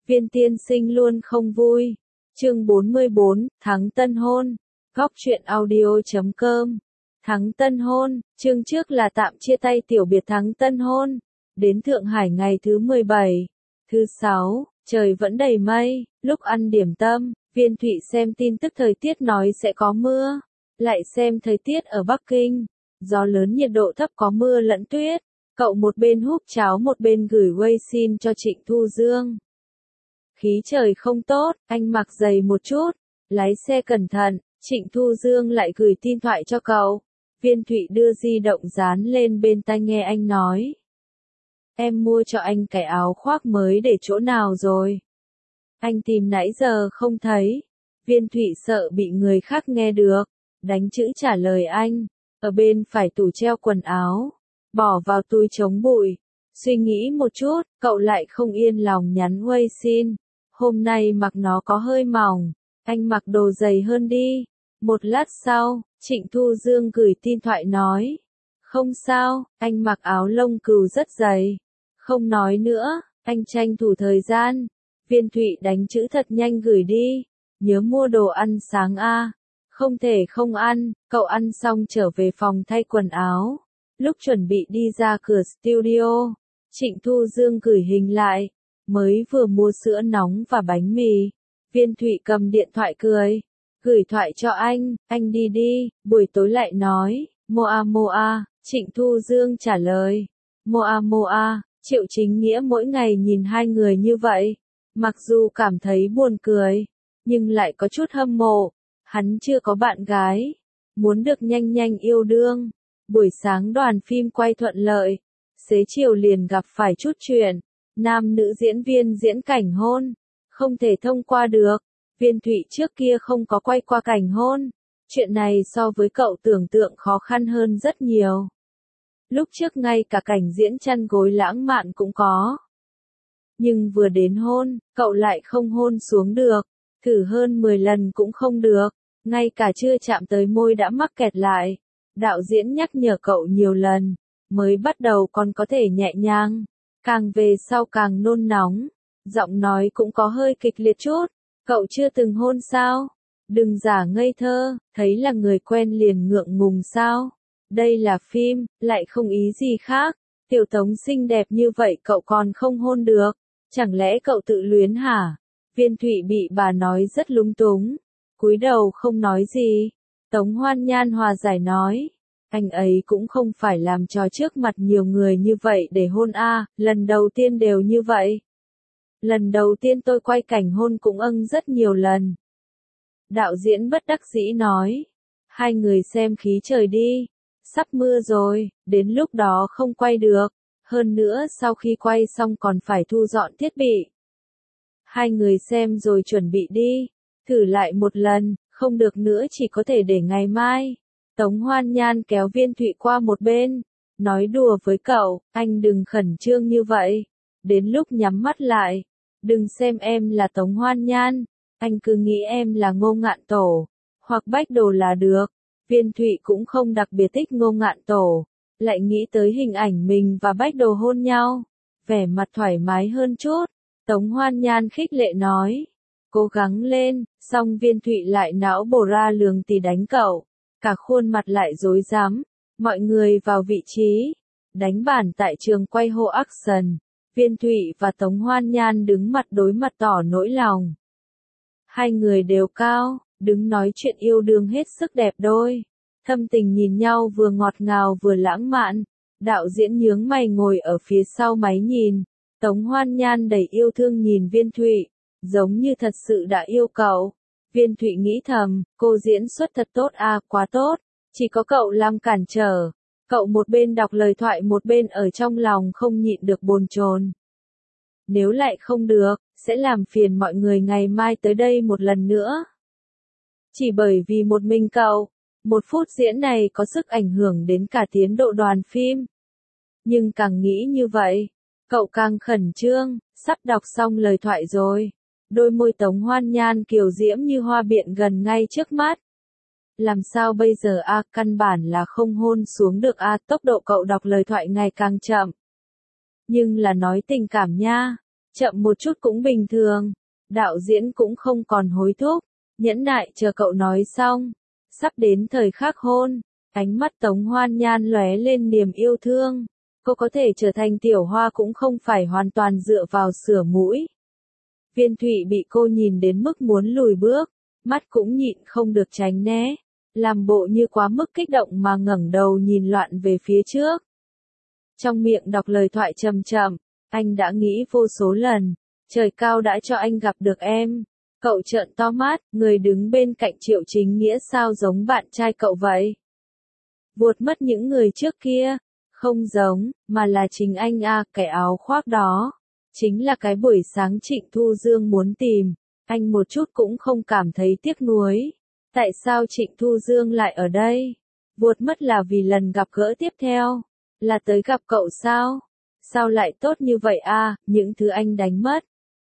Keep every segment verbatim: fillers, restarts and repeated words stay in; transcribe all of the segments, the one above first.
Viên tiên sinh luôn không vui. Chương bốn mươi bốn, tháng tân hôn. Góc truyện audio chấm com. Tháng tân hôn, chương trước là tạm chia tay tiểu biệt tháng tân hôn. Đến Thượng Hải ngày thứ mười bảy. Thứ sáu, trời vẫn đầy mây, lúc ăn điểm tâm, Viên Thụy xem tin tức thời tiết nói sẽ có mưa. Lại xem thời tiết ở Bắc Kinh. Gió lớn nhiệt độ thấp có mưa lẫn tuyết. Cậu một bên húp cháo một bên gửi WeChat cho Trịnh Thu Dương. Khí trời không tốt, anh mặc giày một chút, lái xe cẩn thận. Trịnh Thu Dương lại gửi tin thoại cho cậu. Viên Thụy đưa di động dán lên bên tai nghe anh nói. Em mua cho anh cái áo khoác mới để chỗ nào rồi? Anh tìm nãy giờ không thấy. Viên Thụy sợ bị người khác nghe được. Đánh chữ trả lời anh. Ở bên phải tủ treo quần áo. Bỏ vào túi chống bụi. Suy nghĩ một chút, cậu lại không yên lòng nhắn WeChat. Hôm nay mặc nó có hơi mỏng. Anh mặc đồ dày hơn đi. Một lát sau, Trịnh Thu Dương gửi tin thoại nói. Không sao, anh mặc áo lông cừu rất dày. Không nói nữa, anh tranh thủ thời gian. Viên Thụy đánh chữ thật nhanh gửi đi. Nhớ mua đồ ăn sáng a. Không thể không ăn, cậu ăn xong trở về phòng thay quần áo. Lúc chuẩn bị đi ra cửa studio, Trịnh Thu Dương gửi hình lại. Mới vừa mua sữa nóng và bánh mì. Viên Thụy cầm điện thoại cười. Gửi thoại cho anh, anh đi đi, buổi tối lại nói. Moa Moa, Trịnh Thu Dương trả lời. Moa Moa, Triệu Chính Nghĩa mỗi ngày nhìn hai người như vậy. Mặc dù cảm thấy buồn cười, nhưng lại có chút hâm mộ. Hắn chưa có bạn gái. Muốn được nhanh nhanh yêu đương. Buổi sáng đoàn phim quay thuận lợi. Xế chiều liền gặp phải chút chuyện. Nam nữ diễn viên diễn cảnh hôn. Không thể thông qua được. Viên Thụy trước kia không có quay qua cảnh hôn. Chuyện này so với cậu tưởng tượng khó khăn hơn rất nhiều. Lúc trước ngay cả cảnh diễn chăn gối lãng mạn cũng có. Nhưng vừa đến hôn, cậu lại không hôn xuống được. Thử hơn mười lần cũng không được. Ngay cả chưa chạm tới môi đã mắc kẹt lại. Đạo diễn nhắc nhở cậu nhiều lần. Mới bắt đầu còn có thể nhẹ nhàng. Càng về sau càng nôn nóng. Giọng nói cũng có hơi kịch liệt chút. Cậu chưa từng hôn sao? Đừng giả ngây thơ, thấy là người quen liền ngượng ngùng sao? Đây là phim, lại không ý gì khác. Tiểu Tống xinh đẹp như vậy cậu còn không hôn được. Chẳng lẽ cậu tự luyến hả? Viên Thụy bị bà nói rất lúng túng. Cúi đầu không nói gì. Tống Hoan Nhan hòa giải nói. Anh ấy cũng không phải làm trò trước mặt nhiều người như vậy để hôn a, lần đầu tiên đều như vậy. Lần đầu tiên tôi quay cảnh hôn cũng âng rất nhiều lần. Đạo diễn bất đắc dĩ nói. Hai người xem khí trời đi. Sắp mưa rồi, đến lúc đó không quay được. Hơn nữa sau khi quay xong còn phải thu dọn thiết bị. Hai người xem rồi chuẩn bị đi. Thử lại một lần, không được nữa chỉ có thể để ngày mai. Tống Hoan Nhan kéo Viên Thụy qua một bên. Nói đùa với cậu, anh đừng khẩn trương như vậy. Đến lúc nhắm mắt lại. Đừng xem em là Tống Hoan Nhan. Anh cứ nghĩ em là Ngô Ngạn Tổ. Hoặc Bách Đồ là được. Viên Thụy cũng không đặc biệt thích Ngô Ngạn Tổ. Lại nghĩ tới hình ảnh mình và Bách Đồ hôn nhau. Vẻ mặt thoải mái hơn chút. Tống Hoan Nhan khích lệ nói. Cố gắng lên. Xong Viên Thụy lại não bổ ra lường tì đánh cậu. Cả khuôn mặt lại rối rắm. Mọi người vào vị trí. Đánh bản tại trường quay Ho Action. Viên Thụy và Tống Hoan Nhan đứng mặt đối mặt tỏ nỗi lòng. Hai người đều cao, đứng nói chuyện yêu đương hết sức đẹp đôi. Thâm tình nhìn nhau vừa ngọt ngào vừa lãng mạn. Đạo diễn nhướng mày ngồi ở phía sau máy nhìn. Tống Hoan Nhan đầy yêu thương nhìn Viên Thụy. Giống như thật sự đã yêu cậu. Viên Thụy nghĩ thầm, cô diễn xuất thật tốt à, quá tốt. Chỉ có cậu làm cản trở. Cậu một bên đọc lời thoại một bên ở trong lòng không nhịn được bồn chồn. Nếu lại không được, sẽ làm phiền mọi người ngày mai tới đây một lần nữa. Chỉ bởi vì một mình cậu, một phút diễn này có sức ảnh hưởng đến cả tiến độ đoàn phim. Nhưng càng nghĩ như vậy, cậu càng khẩn trương, sắp đọc xong lời thoại rồi. Đôi môi Tống Hoan Nhan kiều diễm như hoa biện gần ngay trước mắt. Làm sao bây giờ a, à, căn bản là không hôn xuống được a, à, tốc độ cậu đọc lời thoại ngày càng chậm. Nhưng là nói tình cảm nha. Chậm một chút cũng bình thường. Đạo diễn cũng không còn hối thúc, nhẫn nại chờ cậu nói xong. Sắp đến thời khắc hôn, ánh mắt Tống Hoan Nhan lóe lên niềm yêu thương. Cô có thể trở thành tiểu hoa cũng không phải hoàn toàn dựa vào sửa mũi. Viên Thụy bị cô nhìn đến mức muốn lùi bước, mắt cũng nhịn không được tránh né, làm bộ như quá mức kích động mà ngẩng đầu nhìn loạn về phía trước. Trong miệng đọc lời thoại chậm chậm, anh đã nghĩ vô số lần, trời cao đã cho anh gặp được em. Cậu trợn to mắt, người đứng bên cạnh Triệu Chính Nghĩa sao giống bạn trai cậu vậy? Vuột mất những người trước kia, không giống, mà là chính anh à, cái áo khoác đó. Chính là cái buổi sáng Trịnh Thu Dương muốn tìm, anh một chút cũng không cảm thấy tiếc nuối. Tại sao Trịnh Thu Dương lại ở đây? Vuột mất là vì lần gặp gỡ tiếp theo, là tới gặp cậu sao? Sao lại tốt như vậy à, những thứ anh đánh mất.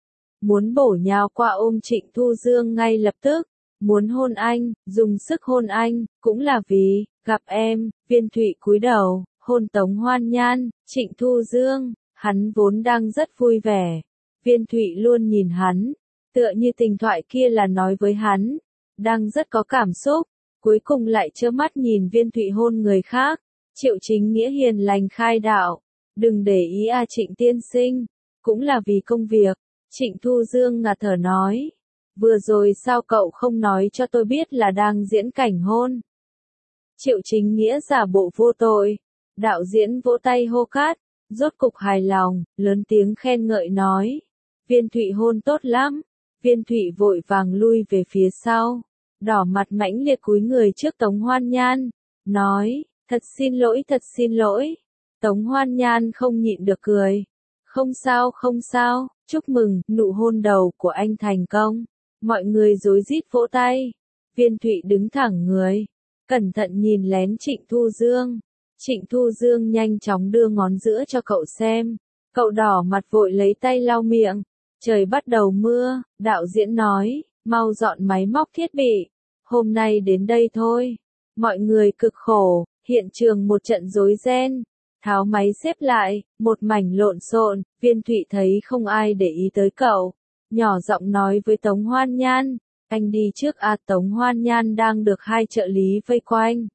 Muốn bổ nhào qua ôm Trịnh Thu Dương ngay lập tức, muốn hôn anh, dùng sức hôn anh, cũng là vì, gặp em. Viên Thụy cúi đầu, hôn Tống Hoan Nhan. Trịnh Thu Dương, hắn vốn đang rất vui vẻ. Viên Thụy luôn nhìn hắn, tựa như tình thoại kia là nói với hắn, đang rất có cảm xúc, cuối cùng lại trơ mắt nhìn Viên Thụy hôn người khác. Triệu Chính Nghĩa hiền lành khai đạo, đừng để ý à Trịnh tiên sinh, cũng là vì công việc. Trịnh Thu Dương ngạt thở nói, vừa rồi sao cậu không nói cho tôi biết là đang diễn cảnh hôn? Triệu Chính Nghĩa giả bộ vô tội, đạo diễn vỗ tay hô cát, rốt cục hài lòng, lớn tiếng khen ngợi nói, Viên Thụy hôn tốt lắm. Viên Thụy vội vàng lui về phía sau, đỏ mặt mãnh liệt cúi người trước Tống Hoan Nhan, nói, thật xin lỗi thật xin lỗi. Tống Hoan Nhan không nhịn được cười, không sao không sao, chúc mừng, nụ hôn đầu của anh thành công. Mọi người rối rít vỗ tay. Viên Thụy đứng thẳng người, cẩn thận nhìn lén Trịnh Thu Dương. Trịnh Thu Dương nhanh chóng đưa ngón giữa cho cậu xem. Cậu đỏ mặt vội lấy tay lau miệng. Trời bắt đầu mưa, đạo diễn nói, mau dọn máy móc thiết bị. Hôm nay đến đây thôi. Mọi người cực khổ, hiện trường một trận rối ren. Tháo máy xếp lại, một mảnh lộn xộn. Viên Thụy thấy không ai để ý tới cậu, nhỏ giọng nói với Tống Hoan Nhan, anh đi trước à. Tống Hoan Nhan đang được hai trợ lý vây quanh.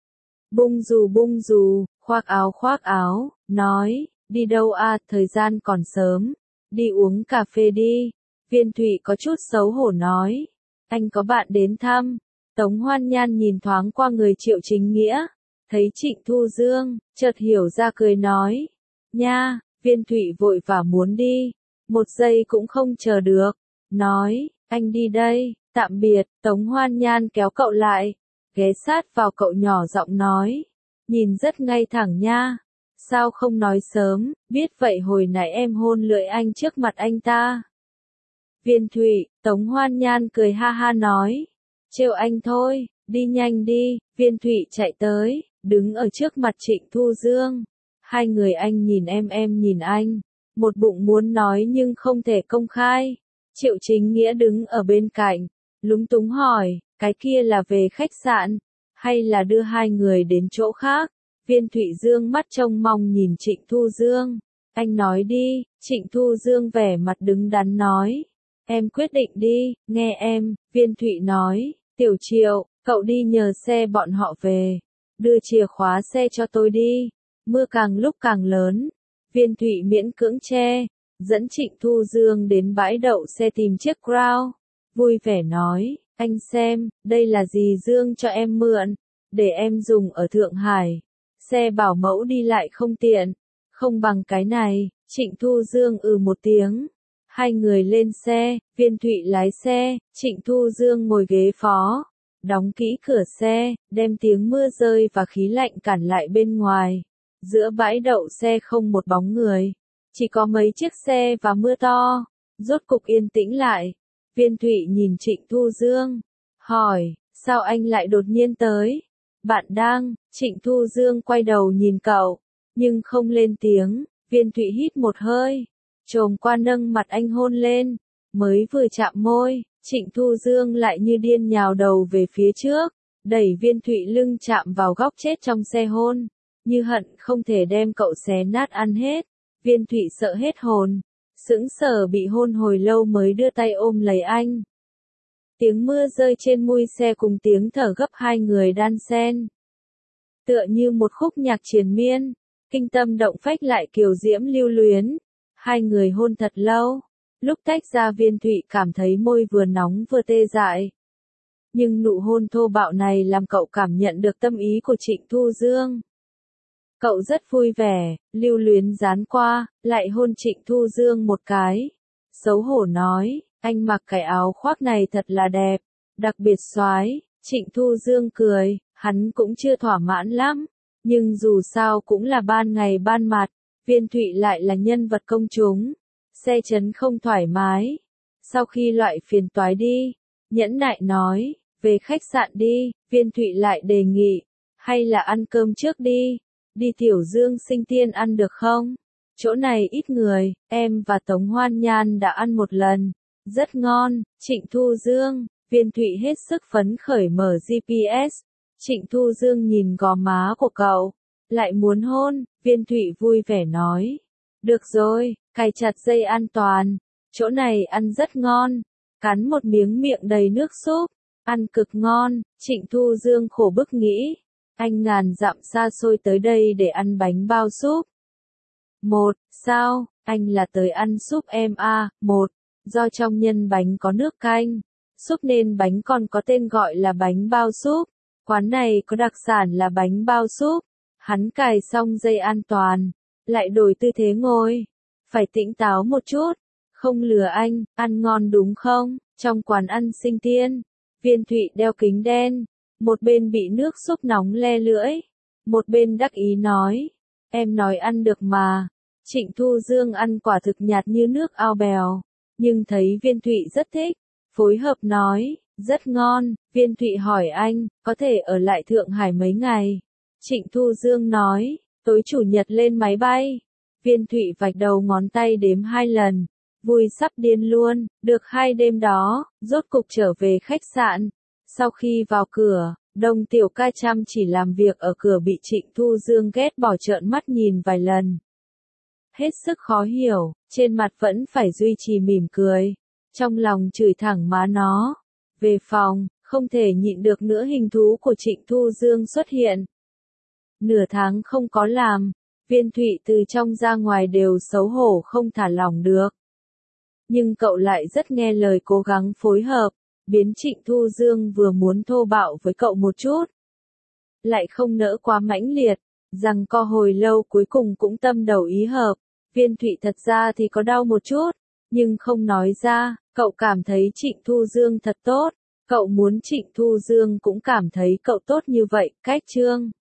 Bung dù bung dù, khoác áo khoác áo, nói, đi đâu à, thời gian còn sớm, đi uống cà phê đi. Viên Thụy có chút xấu hổ nói, anh có bạn đến thăm. Tống Hoan Nhan nhìn thoáng qua người Triệu Chính Nghĩa, thấy Trịnh Thu Dương, chợt hiểu ra cười nói, nha. Viên Thụy vội và muốn đi, một giây cũng không chờ được, nói, anh đi đây, tạm biệt. Tống Hoan Nhan kéo cậu lại, ghé sát vào cậu nhỏ giọng nói, nhìn rất ngay thẳng nha, sao không nói sớm, biết vậy hồi nãy em hôn lưỡi anh trước mặt anh ta. Viên Thụy, Tống Hoan Nhan cười ha ha nói, trêu anh thôi, đi nhanh đi. Viên Thụy chạy tới, đứng ở trước mặt Trịnh Thu Dương. Hai người anh nhìn em em nhìn anh, một bụng muốn nói nhưng không thể công khai. Triệu Chính Nghĩa đứng ở bên cạnh, lúng túng hỏi, cái kia là về khách sạn, hay là đưa hai người đến chỗ khác? Viên Thụy Dương mắt trông mong nhìn Trịnh Thu Dương, anh nói đi. Trịnh Thu Dương vẻ mặt đứng đắn nói, em quyết định đi, nghe em. Viên Thụy nói, Tiểu Triệu, cậu đi nhờ xe bọn họ về, đưa chìa khóa xe cho tôi đi. Mưa càng lúc càng lớn, Viên Thụy miễn cưỡng che, dẫn Trịnh Thu Dương đến bãi đậu xe tìm chiếc Crown, vui vẻ nói, anh xem, đây là dì Dương cho em mượn, để em dùng ở Thượng Hải, xe bảo mẫu đi lại không tiện, không bằng cái này. Trịnh Thu Dương ừ một tiếng, hai người lên xe, Viên Thụy lái xe, Trịnh Thu Dương ngồi ghế phó, đóng kỹ cửa xe, đem tiếng mưa rơi và khí lạnh cản lại bên ngoài. Giữa bãi đậu xe không một bóng người, chỉ có mấy chiếc xe và mưa to, rốt cục yên tĩnh lại. Viên Thụy nhìn Trịnh Thu Dương, hỏi, sao anh lại đột nhiên tới? Bạn đang. Trịnh Thu Dương quay đầu nhìn cậu, nhưng không lên tiếng. Viên Thụy hít một hơi, chồm qua nâng mặt anh hôn lên, mới vừa chạm môi, Trịnh Thu Dương lại như điên nhào đầu về phía trước, đẩy Viên Thụy lưng chạm vào góc chết trong xe hôn, như hận không thể đem cậu xé nát ăn hết. Viên Thụy sợ hết hồn, Sững sờ bị hôn hồi lâu mới đưa tay ôm lấy anh. Tiếng mưa rơi trên mui xe cùng tiếng thở gấp hai người đan xen. Tựa như một khúc nhạc triền miên, kinh tâm động phách lại kiều diễm lưu luyến. Hai người hôn thật lâu. Lúc tách ra Viên Thụy cảm thấy môi vừa nóng vừa tê dại. Nhưng nụ hôn thô bạo này làm cậu cảm nhận được tâm ý của Trịnh Thu Dương. Cậu rất vui vẻ, lưu luyến dán qua, lại hôn Trịnh Thu Dương một cái. Xấu hổ nói, anh mặc cái áo khoác này thật là đẹp, đặc biệt xoái. Trịnh Thu Dương cười, hắn cũng chưa thỏa mãn lắm, nhưng dù sao cũng là ban ngày ban mặt, Viên Thụy lại là nhân vật công chúng, xe chấn không thoải mái. Sau khi loại phiền toái đi, nhẫn nại nói, về khách sạn đi. Viên Thụy lại đề nghị, hay là ăn cơm trước đi, đi Tiểu Dương Sinh Tiên ăn được không? Chỗ này ít người, em và Tống Hoan Nhan đã ăn một lần, rất ngon. Trịnh Thu Dương, Viên Thụy hết sức phấn khởi mở giê pê ét. Trịnh Thu Dương nhìn gò má của cậu, lại muốn hôn. Viên Thụy vui vẻ nói, được rồi, cài chặt dây an toàn, chỗ này ăn rất ngon. Cắn một miếng miệng đầy nước súp, ăn cực ngon. Trịnh Thu Dương khổ bức nghĩ, anh ngàn dặm xa xôi tới đây để ăn bánh bao súp. Một, sao, anh là tới ăn súp em à? Một, do trong nhân bánh có nước canh súp nên bánh còn có tên gọi là bánh bao súp. Quán này có đặc sản là bánh bao súp. Hắn cài xong dây an toàn, lại đổi tư thế ngồi. Phải tỉnh táo một chút, không lừa anh, ăn ngon đúng không? Trong quán ăn Sinh Tiên, Viên Thụy đeo kính đen, một bên bị nước súp nóng le lưỡi, một bên đắc ý nói, em nói ăn được mà. Trịnh Thu Dương ăn quả thực nhạt như nước ao bèo, nhưng thấy Viên Thụy rất thích, phối hợp nói, rất ngon. Viên Thụy hỏi anh, có thể ở lại Thượng Hải mấy ngày? Trịnh Thu Dương nói, tối chủ nhật lên máy bay. Viên Thụy vạch đầu ngón tay đếm hai lần, vui sắp điên luôn. Được hai đêm đó, rốt cục trở về khách sạn. Sau khi vào cửa, Đông Tiểu Ca chăm chỉ làm việc ở cửa bị Trịnh Thu Dương ghét bỏ trợn mắt nhìn vài lần. Hết sức khó hiểu, trên mặt vẫn phải duy trì mỉm cười, trong lòng chửi thẳng má nó. Về phòng, không thể nhịn được nữa hình thú của Trịnh Thu Dương xuất hiện. Nửa tháng không có làm, Viên Thụy từ trong ra ngoài đều xấu hổ không thả lỏng được. Nhưng cậu lại rất nghe lời cố gắng phối hợp, biến Trịnh Thu Dương vừa muốn thô bạo với cậu một chút, lại không nỡ quá mãnh liệt, rằng co hồi lâu cuối cùng cũng tâm đầu ý hợp. Viên Thụy thật ra thì có đau một chút, nhưng không nói ra. Cậu cảm thấy Trịnh Thu Dương thật tốt, cậu muốn Trịnh Thu Dương cũng cảm thấy cậu tốt như vậy. Cách chương